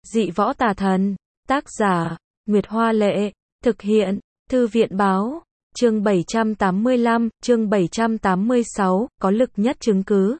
Dị võ tà thần. Tác giả, Nguyệt Hoa Lệ. Thực hiện, Thư viện Báo. Chương 785, chương 786, có lực nhất chứng cứ.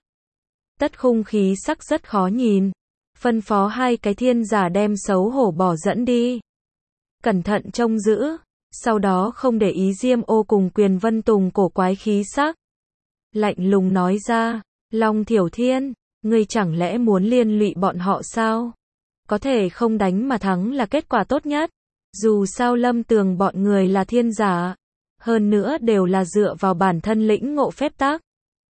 Tất Khung khí sắc rất khó nhìn. Phân phó hai cái thiên giả đem xấu hổ bỏ dẫn đi. Cẩn thận trông giữ. Sau đó không để ý Diêm Ô cùng Quyền Vân Tùng cổ quái khí sắc. Lạnh lùng nói ra, Long Thiểu Thiên, ngươi chẳng lẽ muốn liên lụy bọn họ sao? Có thể không đánh mà thắng là kết quả tốt nhất. Dù sao Lâm Tường bọn người là thiên giả. Hơn nữa đều là dựa vào bản thân lĩnh ngộ phép tắc.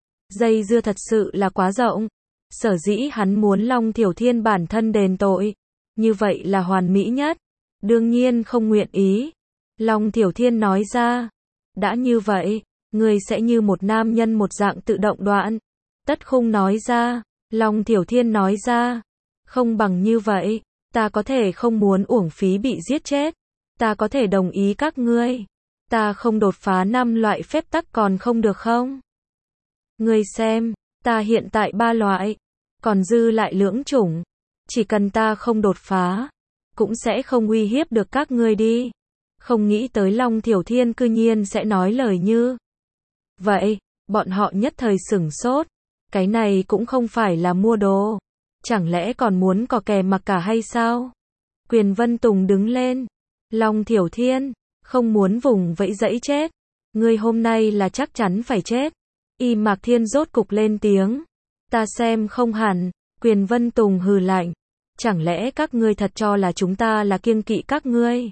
Dây dưa thật sự là quá rộng. Sở dĩ hắn muốn Long Thiểu Thiên bản thân đền tội. Như vậy là hoàn mỹ nhất. Đương nhiên không nguyện ý. Long Thiểu Thiên nói ra. Đã như vậy, người sẽ như một nam nhân một dạng tự động đoạn. Tất Khung nói ra. Long Thiểu Thiên nói ra. Không bằng như vậy, ta có thể không muốn uổng phí bị giết chết. Ta có thể đồng ý các ngươi. Ta không đột phá 5 loại phép tắc còn không được không? Ngươi xem, ta hiện tại 3 loại, còn dư lại lưỡng chủng. Chỉ cần ta không đột phá, cũng sẽ không uy hiếp được các ngươi đi. Không nghĩ tới Long Thiểu Thiên cư nhiên sẽ nói lời như vậy, bọn họ nhất thời sửng sốt. Cái này cũng không phải là mua đồ. Chẳng lẽ còn muốn cò kè mặc cả hay sao? Quyền Vân Tùng đứng lên. Long Thiểu Thiên, không muốn vùng vẫy dẫy chết. Ngươi hôm nay là chắc chắn phải chết. Y Mạc Thiên rốt cục lên tiếng. Ta xem không hẳn. Quyền Vân Tùng hừ lạnh. Chẳng lẽ các ngươi thật cho là chúng ta là kiêng kỵ các ngươi?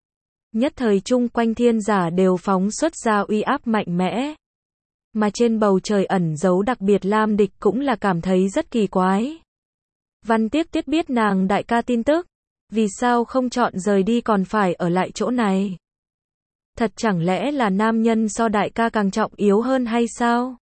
Nhất thời chung quanh thiên giả đều phóng xuất ra uy áp mạnh mẽ. Mà trên bầu trời ẩn giấu đặc biệt Lam Địch cũng là cảm thấy rất kỳ quái. Văn Tiếc Tiết biết nàng đại ca tin tức. Vì sao không chọn rời đi còn phải ở lại chỗ này? Thật chẳng lẽ là nam nhân so đại ca càng trọng yếu hơn hay sao?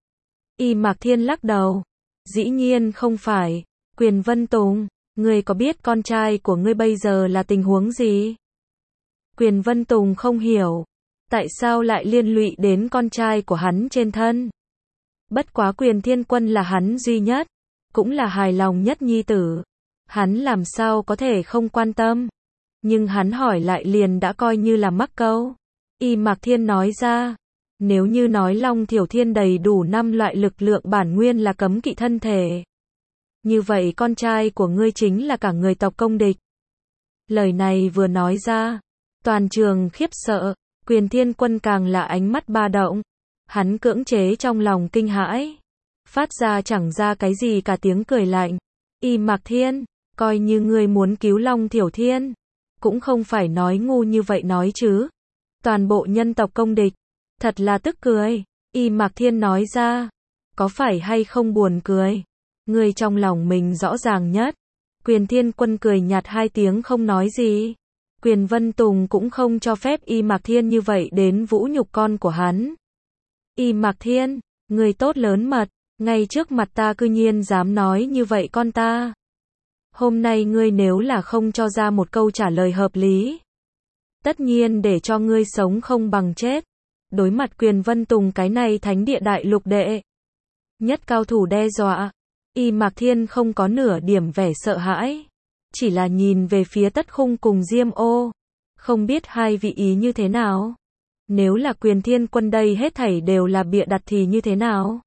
Y Mạc Thiên lắc đầu. Dĩ nhiên không phải. Quyền Vân Tùng, ngươi có biết con trai của ngươi bây giờ là tình huống gì? Quyền Vân Tùng không hiểu. Tại sao lại liên lụy đến con trai của hắn trên thân? Bất quá Quyền Thiên Quân là hắn duy nhất, cũng là hài lòng nhất nhi tử. Hắn làm sao có thể không quan tâm. Nhưng hắn hỏi lại liền đã coi như là mắc câu. Y Mạc Thiên nói ra. Nếu như nói Long Thiểu Thiên đầy đủ 5 loại lực lượng bản nguyên là cấm kỵ thân thể. Như vậy con trai của ngươi chính là cả người tộc công địch. Lời này vừa nói ra. Toàn trường khiếp sợ. Quyền Thiên Quân càng là ánh mắt ba động. Hắn cưỡng chế trong lòng kinh hãi. Phát ra chẳng ra cái gì cả tiếng cười lạnh. Y Mạc Thiên, coi như ngươi muốn cứu Long Thiểu Thiên. Cũng không phải nói ngu như vậy nói chứ. Toàn bộ nhân tộc công địch. Thật là tức cười. Y Mạc Thiên nói ra. Có phải hay không buồn cười? Ngươi trong lòng mình rõ ràng nhất. Quyền Thiên Quân cười nhạt 2 tiếng không nói gì. Quyền Vân Tùng cũng không cho phép Y Mạc Thiên như vậy đến vũ nhục con của hắn. Y Mạc Thiên, người tốt lớn mật, ngay trước mặt ta cư nhiên dám nói như vậy con ta. Hôm nay ngươi nếu là không cho ra một câu trả lời hợp lý, tất nhiên để cho ngươi sống không bằng chết. Đối mặt Quyền Vân Tùng cái này thánh địa đại lục đệ nhất cao thủ đe dọa, Y Mạc Thiên không có nửa điểm vẻ sợ hãi. Chỉ là nhìn về phía Tất Khung cùng Diêm Ô. Không biết hai vị ý như thế nào? Nếu là Quyền Thiên Quân đây hết thảy đều là bịa đặt thì như thế nào?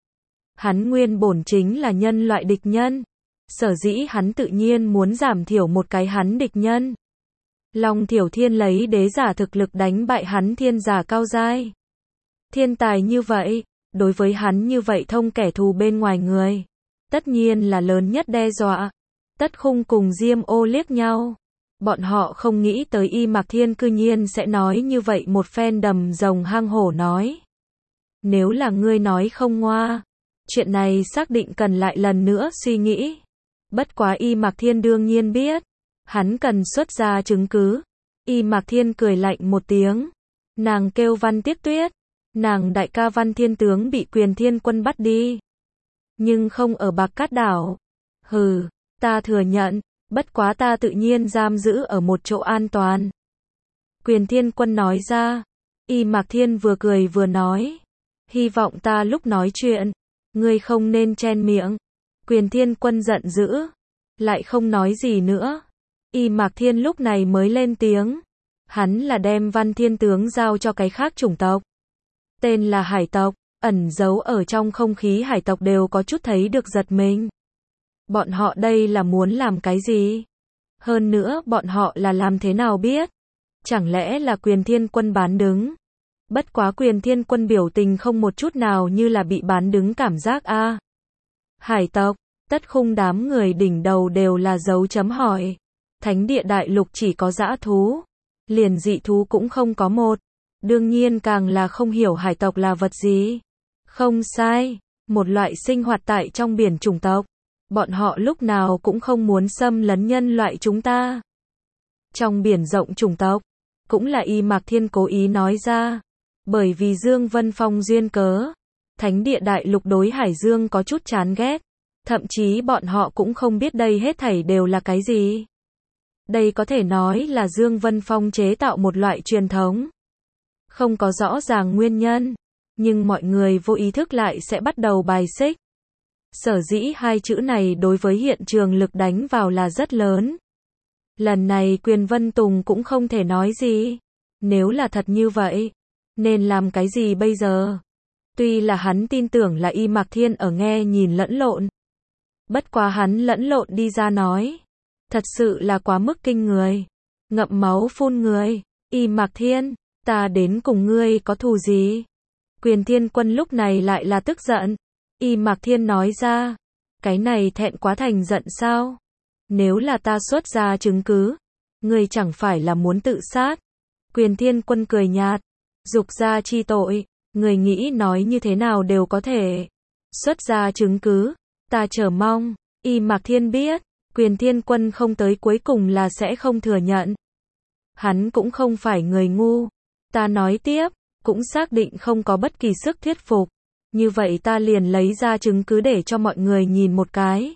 Hắn nguyên bổn chính là nhân loại địch nhân. Sở dĩ hắn tự nhiên muốn giảm thiểu một cái hắn địch nhân. Long Thiểu Thiên lấy đế giả thực lực đánh bại hắn thiên giả cao giai. Thiên tài như vậy, đối với hắn như vậy thông kẻ thù bên ngoài người. Tất nhiên là lớn nhất đe dọa. Tất Khung cùng Diêm Ô liếc nhau. Bọn họ không nghĩ tới Y Mạc Thiên cư nhiên sẽ nói như vậy một phen đầm rồng hang hổ nói. Nếu là ngươi nói không ngoa, chuyện này xác định cần lại lần nữa suy nghĩ. Bất quá Y Mạc Thiên đương nhiên biết. Hắn cần xuất ra chứng cứ. Y Mạc Thiên cười lạnh một tiếng. Nàng kêu Văn Tiếc Tuyết. Nàng đại ca Văn Thiên Tướng bị Quyền Thiên Quân bắt đi. Nhưng không ở Bạc Cát Đảo. Hừ. Ta thừa nhận, bất quá ta tự nhiên giam giữ ở một chỗ an toàn. Quyền Thiên Quân nói ra. Y Mạc Thiên vừa cười vừa nói. Hy vọng ta lúc nói chuyện, ngươi không nên chen miệng. Quyền Thiên Quân giận dữ. Lại không nói gì nữa. Y Mạc Thiên lúc này mới lên tiếng. Hắn là đem Văn Thiên tướng giao cho cái khác chủng tộc. Tên là hải tộc, ẩn giấu ở trong không khí hải tộc đều có chút thấy được giật mình. Bọn họ đây là muốn làm cái gì? Hơn nữa bọn họ là làm thế nào biết? Chẳng lẽ là Quyền Thiên Quân bán đứng? Bất quá Quyền Thiên Quân biểu tình không một chút nào như là bị bán đứng cảm giác a. Hải tộc, Tất Khung đám người đỉnh đầu đều là dấu chấm hỏi. Thánh địa đại lục chỉ có dã thú, liền dị thú cũng không có một. Đương nhiên càng là không hiểu hải tộc là vật gì. Không sai, một loại sinh hoạt tại trong biển chủng tộc. Bọn họ lúc nào cũng không muốn xâm lấn nhân loại chúng ta. Trong biển rộng chủng tộc, cũng là Y Mạc Thiên cố ý nói ra. Bởi vì Dương Vân Phong duyên cớ, Thánh địa đại lục đối Hải Dương có chút chán ghét. Thậm chí bọn họ cũng không biết đây hết thảy đều là cái gì. Đây có thể nói là Dương Vân Phong chế tạo một loại truyền thống. Không có rõ ràng nguyên nhân, nhưng mọi người vô ý thức lại sẽ bắt đầu bài xích. Sở dĩ hai chữ này đối với hiện trường lực đánh vào là rất lớn. Lần này Quyền Vân Tùng cũng không thể nói gì. Nếu là thật như vậy, nên làm cái gì bây giờ? Tuy là hắn tin tưởng là Y Mạc Thiên ở nghe nhìn lẫn lộn. Bất quá hắn lẫn lộn đi ra nói. Thật sự là quá mức kinh người. Ngậm máu phun người. Y Mạc Thiên, ta đến cùng ngươi có thù gì? Quyền Thiên Quân lúc này lại là tức giận. Y Mạc Thiên nói ra. Cái này thẹn quá thành giận sao? Nếu là ta xuất ra chứng cứ, ngươi chẳng phải là muốn tự sát? Quyền Thiên Quân cười nhạt. Dục ra chi tội, người nghĩ nói như thế nào đều có thể. Xuất ra chứng cứ, ta chờ mong. Y Mạc Thiên biết, Quyền Thiên Quân không tới cuối cùng là sẽ không thừa nhận. Hắn cũng không phải người ngu. Ta nói tiếp, cũng xác định không có bất kỳ sức thuyết phục. Như vậy ta liền lấy ra chứng cứ để cho mọi người nhìn một cái.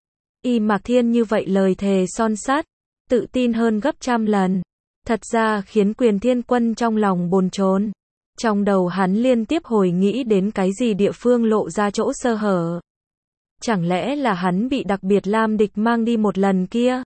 Y Mạc Thiên như vậy lời thề son sắt, tự tin hơn gấp trăm lần. Thật ra khiến Quyền Thiên Quân trong lòng bồn chồn. Trong đầu hắn liên tiếp hồi nghĩ đến cái gì địa phương lộ ra chỗ sơ hở. Chẳng lẽ là hắn bị đặc biệt Lam Địch mang đi một lần kia?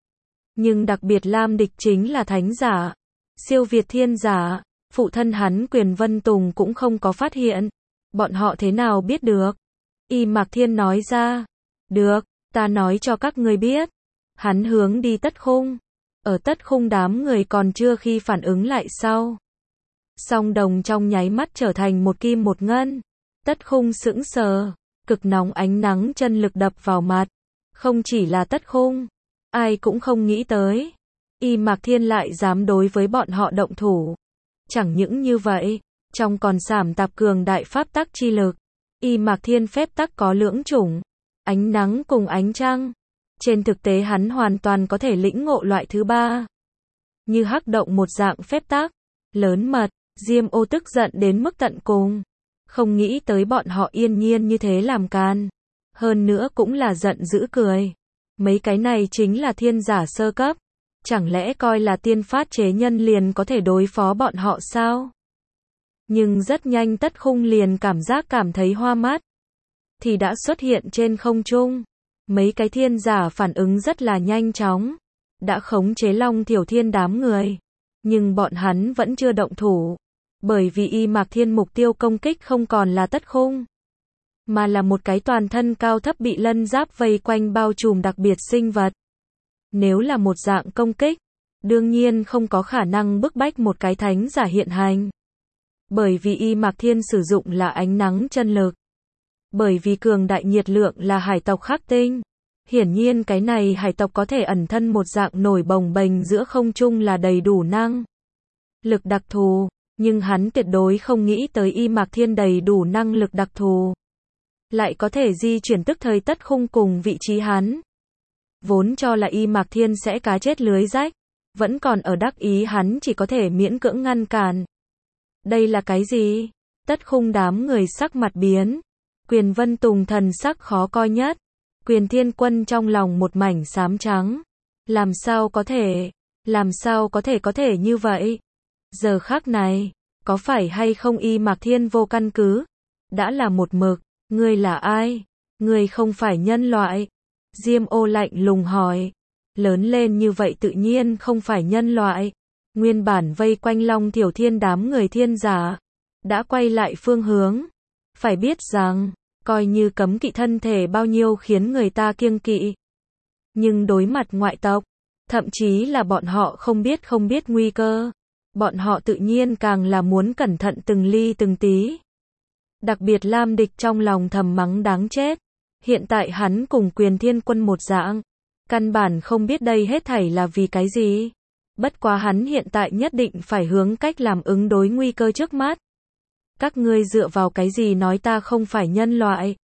Nhưng đặc biệt Lam Địch chính là thánh giả, siêu việt thiên giả, phụ thân hắn Quyền Vân Tùng cũng không có phát hiện. Bọn họ thế nào biết được? Y Mạc Thiên nói ra. Được, ta nói cho các ngươi biết. Hắn hướng đi Tất Khung. Ở Tất Khung đám người còn chưa khi phản ứng lại sau. Song đồng trong nháy mắt trở thành một kim một ngân. Tất Khung sững sờ. Cực nóng ánh nắng chân lực đập vào mặt. Không chỉ là Tất Khung, ai cũng không nghĩ tới. Y Mạc Thiên lại dám đối với bọn họ động thủ. Chẳng những như vậy, trong còn sảm tạp cường đại pháp tắc chi lực. Y Mạc Thiên phép tắc có lưỡng chủng, ánh nắng cùng ánh trăng. Trên thực tế hắn hoàn toàn có thể lĩnh ngộ loại thứ ba. Như hắc động một dạng phép tắc, lớn mật, Diêm Ô tức giận đến mức tận cùng. Không nghĩ tới bọn họ yên nhiên như thế làm can. Hơn nữa cũng là giận dữ cười. Mấy cái này chính là thiên giả sơ cấp. Chẳng lẽ coi là tiên phát chế nhân liền có thể đối phó bọn họ sao? Nhưng rất nhanh Tất Khung liền cảm thấy hoa mắt. Thì đã xuất hiện trên không trung. Mấy cái thiên giả phản ứng rất là nhanh chóng. Đã khống chế Long Thiểu Thiên đám người. Nhưng bọn hắn vẫn chưa động thủ. Bởi vì Y Mạc Thiên mục tiêu công kích không còn là Tất Khung, mà là một cái toàn thân cao thấp bị lân giáp vây quanh bao trùm đặc biệt sinh vật. Nếu là một dạng công kích, đương nhiên không có khả năng bức bách một cái thánh giả hiện hành. Bởi vì Y Mạc Thiên sử dụng là ánh nắng chân lực. Bởi vì cường đại nhiệt lượng là hải tộc khắc tinh. Hiển nhiên cái này hải tộc có thể ẩn thân một dạng nổi bồng bềnh giữa không trung là đầy đủ năng lực đặc thù. Nhưng hắn tuyệt đối không nghĩ tới Y Mạc Thiên đầy đủ năng lực đặc thù. Lại có thể di chuyển tức thời Tất Khung cùng vị trí hắn. Vốn cho là Y Mạc Thiên sẽ cá chết lưới rách. Vẫn còn ở đắc ý hắn chỉ có thể miễn cưỡng ngăn cản. Đây là cái gì? Tất Khung đám người sắc mặt biến. Quyền Vân Tùng thần sắc khó coi nhất. Quyền Thiên Quân trong lòng một mảnh xám trắng. Làm sao có thể như vậy? Giờ khắc này, có phải hay không Y Mạc Thiên vô căn cứ? Đã là một mực, ngươi là ai? Ngươi không phải nhân loại. Diêm Ô lạnh lùng hỏi. Lớn lên như vậy tự nhiên không phải nhân loại. Nguyên bản vây quanh Long Thiểu Thiên đám người thiên giả, đã quay lại phương hướng. Phải biết rằng, coi như cấm kỵ thân thể bao nhiêu khiến người ta kiêng kỵ. Nhưng đối mặt ngoại tộc, thậm chí là bọn họ không biết nguy cơ. Bọn họ tự nhiên càng là muốn cẩn thận từng ly từng tí. Đặc biệt Lam Địch trong lòng thầm mắng đáng chết. Hiện tại hắn cùng Quyền Thiên Quân một dạng. Căn bản không biết đây hết thảy là vì cái gì. Bất quá hắn hiện tại nhất định phải hướng cách làm ứng đối nguy cơ trước mắt. Các ngươi dựa vào cái gì nói ta không phải nhân loại?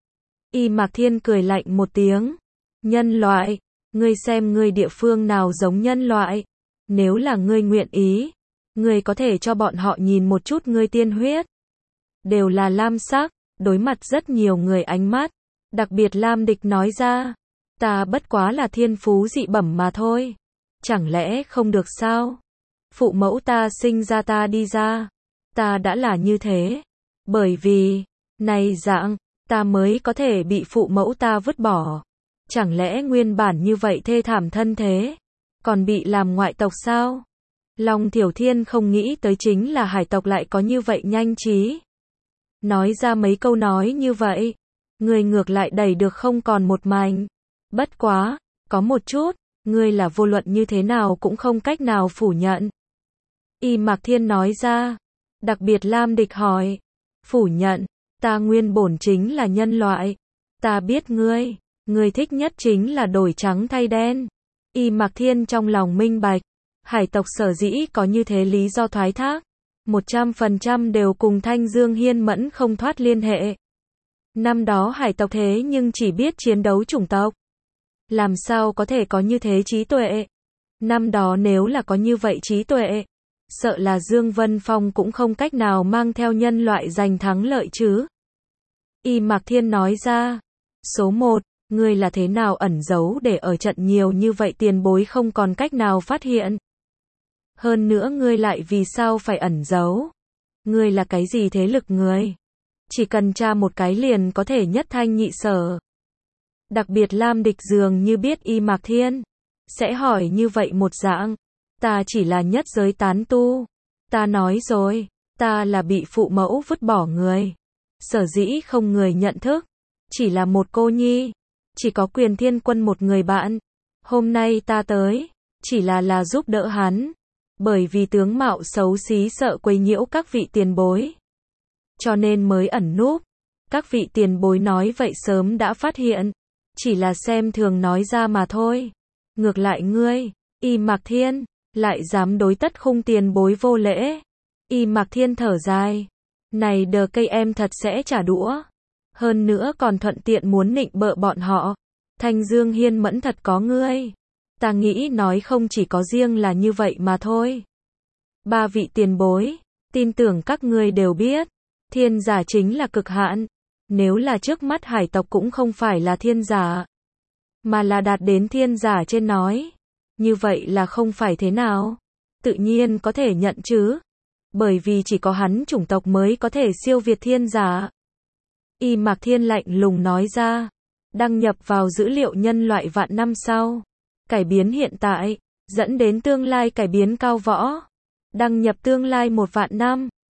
Y Mạc Thiên cười lạnh một tiếng. Nhân loại? Ngươi xem ngươi địa phương nào giống nhân loại? Nếu là ngươi nguyện ý, ngươi có thể cho bọn họ nhìn một chút ngươi tiên huyết. Đều là lam sắc, đối mặt rất nhiều người ánh mắt. Đặc biệt Lam Địch nói ra. Ta bất quá là thiên phú dị bẩm mà thôi. Chẳng lẽ không được sao? Phụ mẫu ta sinh ra ta đi ra. Ta đã là như thế. Bởi vì, này dạng, ta mới có thể bị phụ mẫu ta vứt bỏ. Chẳng lẽ nguyên bản như vậy thê thảm thân thế, còn bị làm ngoại tộc sao? Long Thiểu Thiên không nghĩ tới chính là hải tộc lại có như vậy nhanh trí. Nói ra mấy câu nói như vậy, người ngược lại đẩy được không còn một mảnh. Bất quá, có một chút, ngươi là vô luận như thế nào cũng không cách nào phủ nhận. Y Mạc Thiên nói ra. Đặc biệt Lam Địch hỏi. Phủ nhận, ta nguyên bổn chính là nhân loại. Ta biết ngươi thích nhất chính là đổi trắng thay đen. Y Mạc Thiên trong lòng minh bạch. Hải tộc sở dĩ có như thế lý do thoái thác. 100% đều cùng Thanh Dương Hiên Mẫn không thoát liên hệ. Năm đó hải tộc thế nhưng chỉ biết chiến đấu chủng tộc. Làm sao có thể có như thế trí tuệ? Năm đó nếu là có như vậy trí tuệ, sợ là Dương Vân Phong cũng không cách nào mang theo nhân loại giành thắng lợi chứ. Y Mạc Thiên nói ra. Số 1, ngươi là thế nào ẩn giấu để ở trận nhiều như vậy tiền bối không còn cách nào phát hiện? Hơn nữa ngươi lại vì sao phải ẩn giấu? Ngươi là cái gì thế lực ngươi? Chỉ cần tra một cái liền có thể nhất thanh nhị sở. Đặc biệt Lam Địch dường như biết Y Mạc Thiên sẽ hỏi như vậy một dạng. Ta chỉ là nhất giới tán tu. Ta nói rồi, ta là bị phụ mẫu vứt bỏ người. Sở dĩ không người nhận thức. Chỉ là một cô nhi. Chỉ có Quyền Thiên Quân một người bạn. Hôm nay ta tới, chỉ là giúp đỡ hắn. Bởi vì tướng mạo xấu xí sợ quấy nhiễu các vị tiền bối. Cho nên mới ẩn núp. Các vị tiền bối nói vậy sớm đã phát hiện. Chỉ là xem thường nói ra mà thôi. Ngược lại ngươi, Y Mạc Thiên, lại dám đối tất khung tiền bối vô lễ. Y Mạc Thiên thở dài. Này đờ cây em thật sẽ trả đũa. Hơn nữa còn thuận tiện muốn nịnh bợ bọn họ. Thanh Dương Hiên Mẫn thật có ngươi. Ta nghĩ nói không chỉ có riêng là như vậy mà thôi. Ba vị tiền bối, tin tưởng các ngươi đều biết. Thiên giả chính là cực hạn. Nếu là trước mắt hải tộc cũng không phải là thiên giả, mà là đạt đến thiên giả trên nói. Như vậy là không phải thế nào? Tự nhiên có thể nhận chứ. Bởi vì chỉ có hắn chủng tộc mới có thể siêu việt thiên giả. Y Mạc Thiên lạnh lùng nói ra. Đăng nhập vào dữ liệu nhân loại vạn năm sau. Cải biến hiện tại, dẫn đến tương lai cải biến cao võ. Đăng nhập tương lai 1 vạn năm.